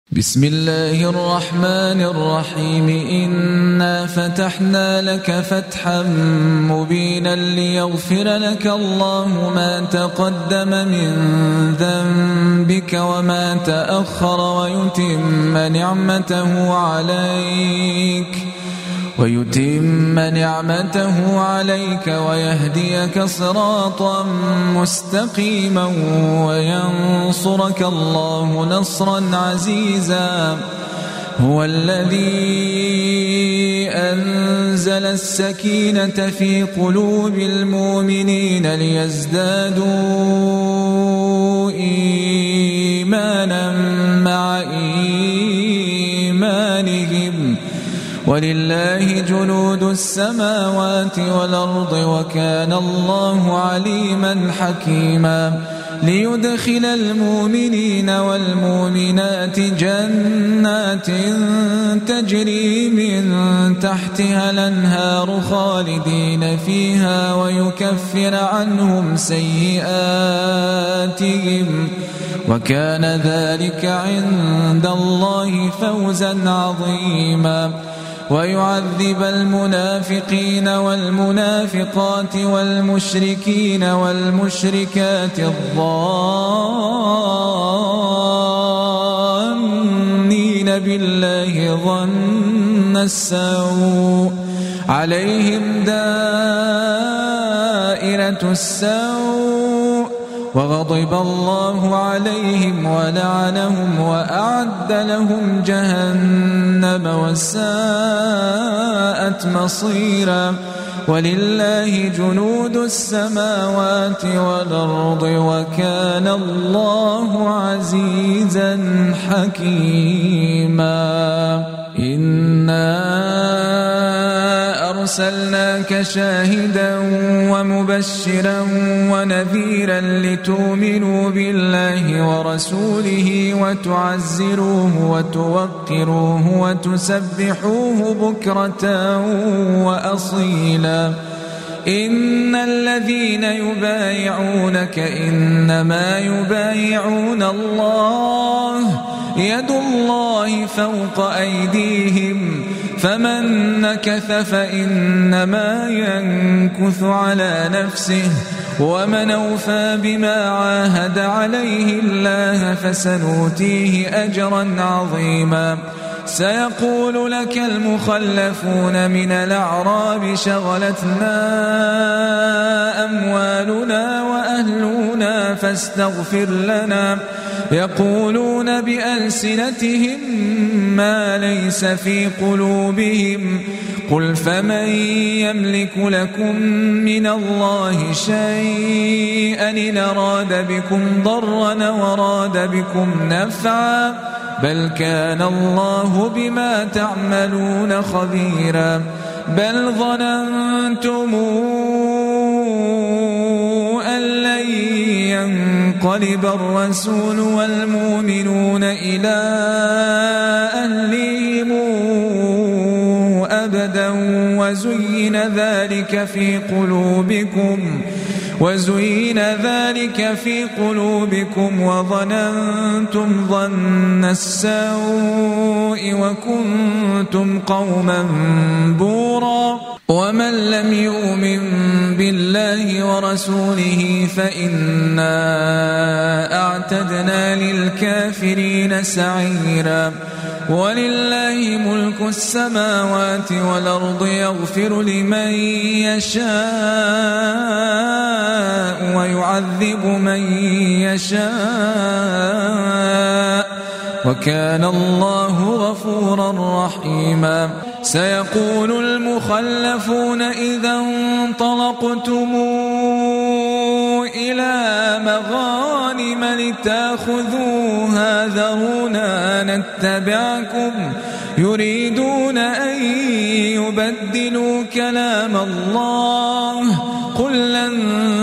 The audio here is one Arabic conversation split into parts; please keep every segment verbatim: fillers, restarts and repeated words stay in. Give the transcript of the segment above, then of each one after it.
بسم الله الرحمن الرحيم إنا فتحنا لك فتحا مبينا ليغفر لك الله ما تقدم من ذنبك وما تأخر ويتم نعمته عليك ويتم نعمته عليك ويهديك صراطا مستقيما وينصرك الله نصرا عزيزا هو الذي أنزل السكينة في قلوب المؤمنين ليزدادوا إيمانا مع إيمانهم ولله جنود السماوات والأرض وكان الله عليما حكيما ليدخل المؤمنين والمؤمنات جنات تجري من تحتها الأنهار خالدين فيها ويكفر عنهم سيئاتهم وكان ذلك عند الله فوزا عظيما ويعذب المنافقين والمنافقات والمشركين والمشركات الظانين بالله ظن السوء عليهم دائرة السوء وغضب الله عليهم ولعنهم وأعد لهم جهنم وساءت مصيرا ولله جنود السماوات والأرض وكان الله عزيزا حكيما إنا أرسلناك شاهدا ومبشرا ونذيرا لتؤمنوا بالله ورسوله وتعزروه وتوقروه وتسبحوه بكرة وأصيلا إن الذين يبايعونك إنما يبايعون الله يد الله فوق أيديهم فمن نكث فإنما ينكث على نفسه ومن أوفى بما عاهد عليه الله فسنؤتيه أجرا عظيما سيقول لك المخلفون من الأعراب شغلتنا أموالنا وأهلنا فاستغفر لنا يقولون بألسنتهم ما ليس في قلوبهم قل فمن يملك لكم من الله شيئا إن أراد بكم ضرا وراد بكم نفعا بل كان الله بما تعملون خبيرا بل ظننتم أن لن ينقلب الرسول والمؤمنون إلى أهلهم أبدا وزين ذلك في قلوبكم وزين ذلك في قلوبكم وظننتم ظن السوء وكنتم قوما بورا ومن لم يؤمن بالله ورسوله فإنا أعتدنا للكافرين سعيرا ولله ملك السماوات والأرض يغفر لمن يشاء ويعذب من يشاء وكان الله غفورا رحيما سيقول المخلفون إذا انطلقتم إلى مغانم لتأخذوها ذرونا نتبعكم يريدون أن يبدلوا كلام الله قل لن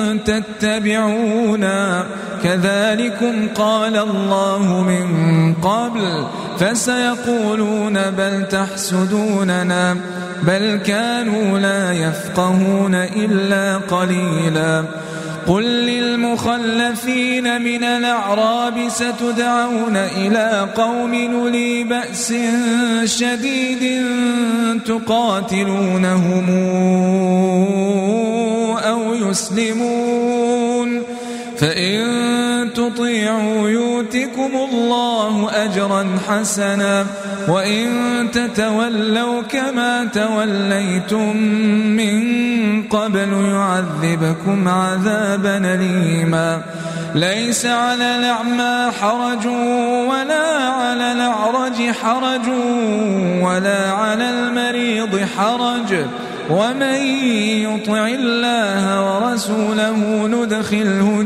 تتبعونا كذلكم قال الله من قبل فسيقولون بل تحسدوننا بل كانوا لا يفقهون إلا قليلا قل للمخلفين من الأعراب ستدعون إلى قوم أولي بأس شديد تقاتلونهم أو يسلمون فإن تطيعوا يؤتكم الله أجرا حسنا وإن تتولوا كما توليتم من قبل يعذبكم عذابا أليما ليس على الأعمى حرج ولا على الأعرج حرج ولا على المريض حرج ومن يطع الله ورسوله ندخله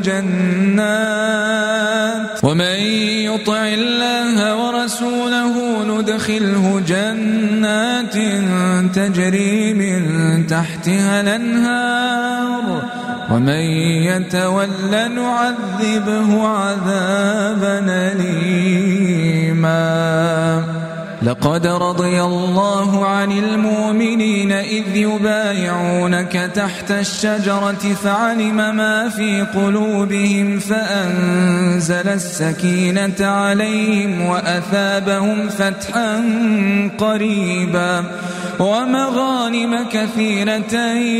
جنات ومن يطع الله ورسوله ندخله جنات تجري من تحتها الأنهار ومن يتول نعذبه عذابا أليما لقد رضي الله عن المؤمنين إذ يبايعونك تحت الشجرة فعلم ما في قلوبهم فأنزل السكينة عليهم وأثابهم فتحا قريبا ومغانم كثيرة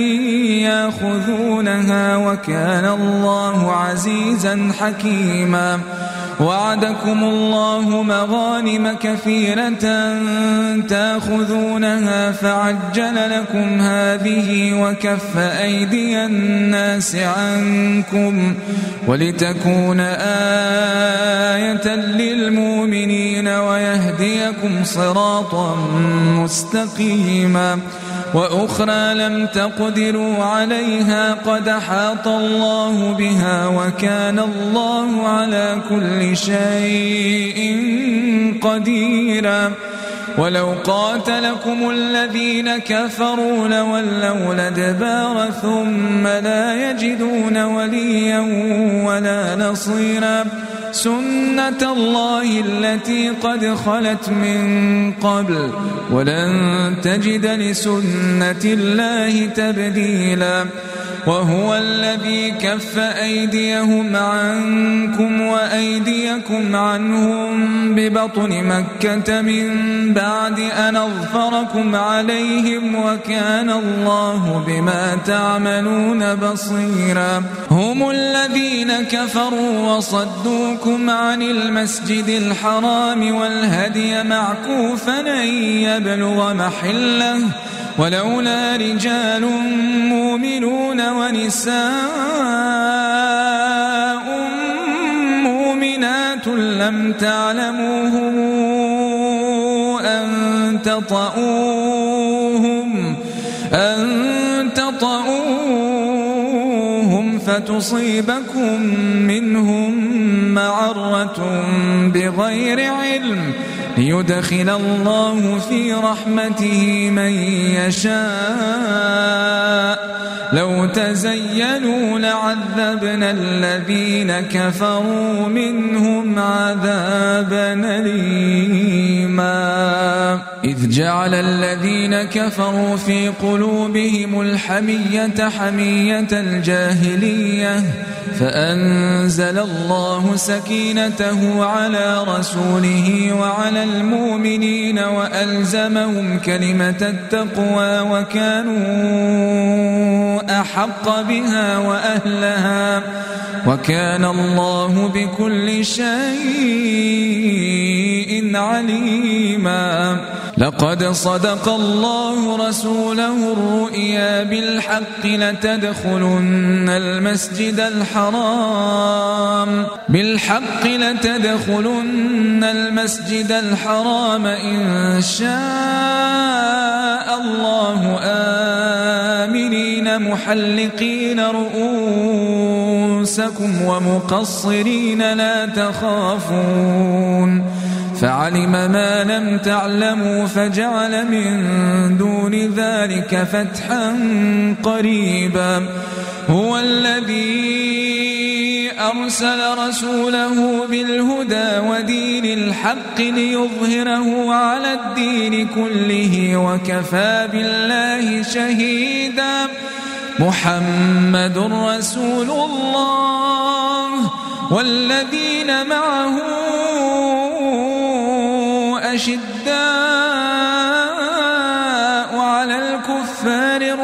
يأخذونها وكان الله عزيزا حكيما وعدكم الله مغانم كثيرة تأخذونها فعجل لكم هذه وكف أيدي الناس عنكم ولتكون آية للمؤمنين ويهديكم صراطا مستقيما وأخرى لم تقدروا عليها قد أحاط الله بها وكان الله على كل شيء قديرا ولو قاتلكم الذين كفروا لولوا الأدبار ثم لا يجدون وليا ولا نصيرا سنة الله التي قد خلت من قبل ولن تجد لسنة الله تبديلا وهو الذي كف أيديهم عنكم وأيديكم عنهم ببطن مكة من بعد أن أظفركم عليهم وكان الله بما تعملون بصيرا هم الذين كفروا وصدوكم عن المسجد الحرام والهدي معكوفا أن يبلغ محله ولولا رجال مؤمنون ونساء مؤمنات لم تعلموهم أن تطؤوهم أن تطؤوهم فتصيبكم منهم معرة بغير علم ليدخل الله في رحمته من يشاء لو تزينوا لعذبنا الذين كفروا منهم عذابا أليما إذ جعل الذين كفروا في قلوبهم الحمية حمية الجاهلية فأنزل الله سكينته على رسوله وعلى المؤمنين وألزمهم كلمة التقوى وكانوا أحق بها وأهلها وكان الله بكل شيء عليما لقد صدق الله رسوله الرؤيا بالحق لتدخلن المسجد الحرام بالحق لتدخلن المسجد الحرام إن شاء الله آمنين محلقين رؤوسكم ومقصرين لا تخافون فعلم ما لم تعلموا فجعل من دون ذلك فتحا قريبا هو الذي أرسل رسوله بالهدى ودين الحق ليظهره على الدين كله وكفى بالله شهيدا محمد رسول الله والذين معه أشداء على الكفار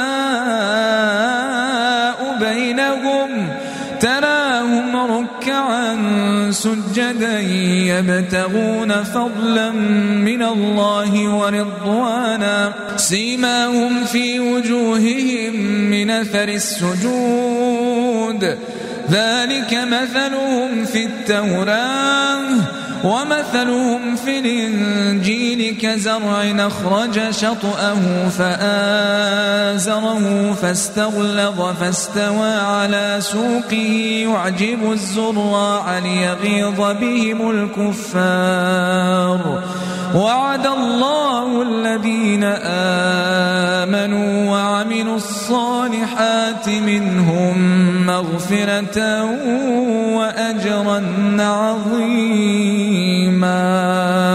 رحماء بينهم تراهم ركعا سجدا يبتغون فضلا من الله ورضوانا سيماهم في وجوههم من أثر السجود ذلك مثلهم في التوراة ومثلهم في الإنجيل كزرع أخرج شطأه فآزره فاستغلظ فاستوى على سوقه يعجب الزراع ليغيظ بهم الكفار وعد الله الذين آمنوا وعملوا الصالحات منهم مغفرة وأجرا عظيما.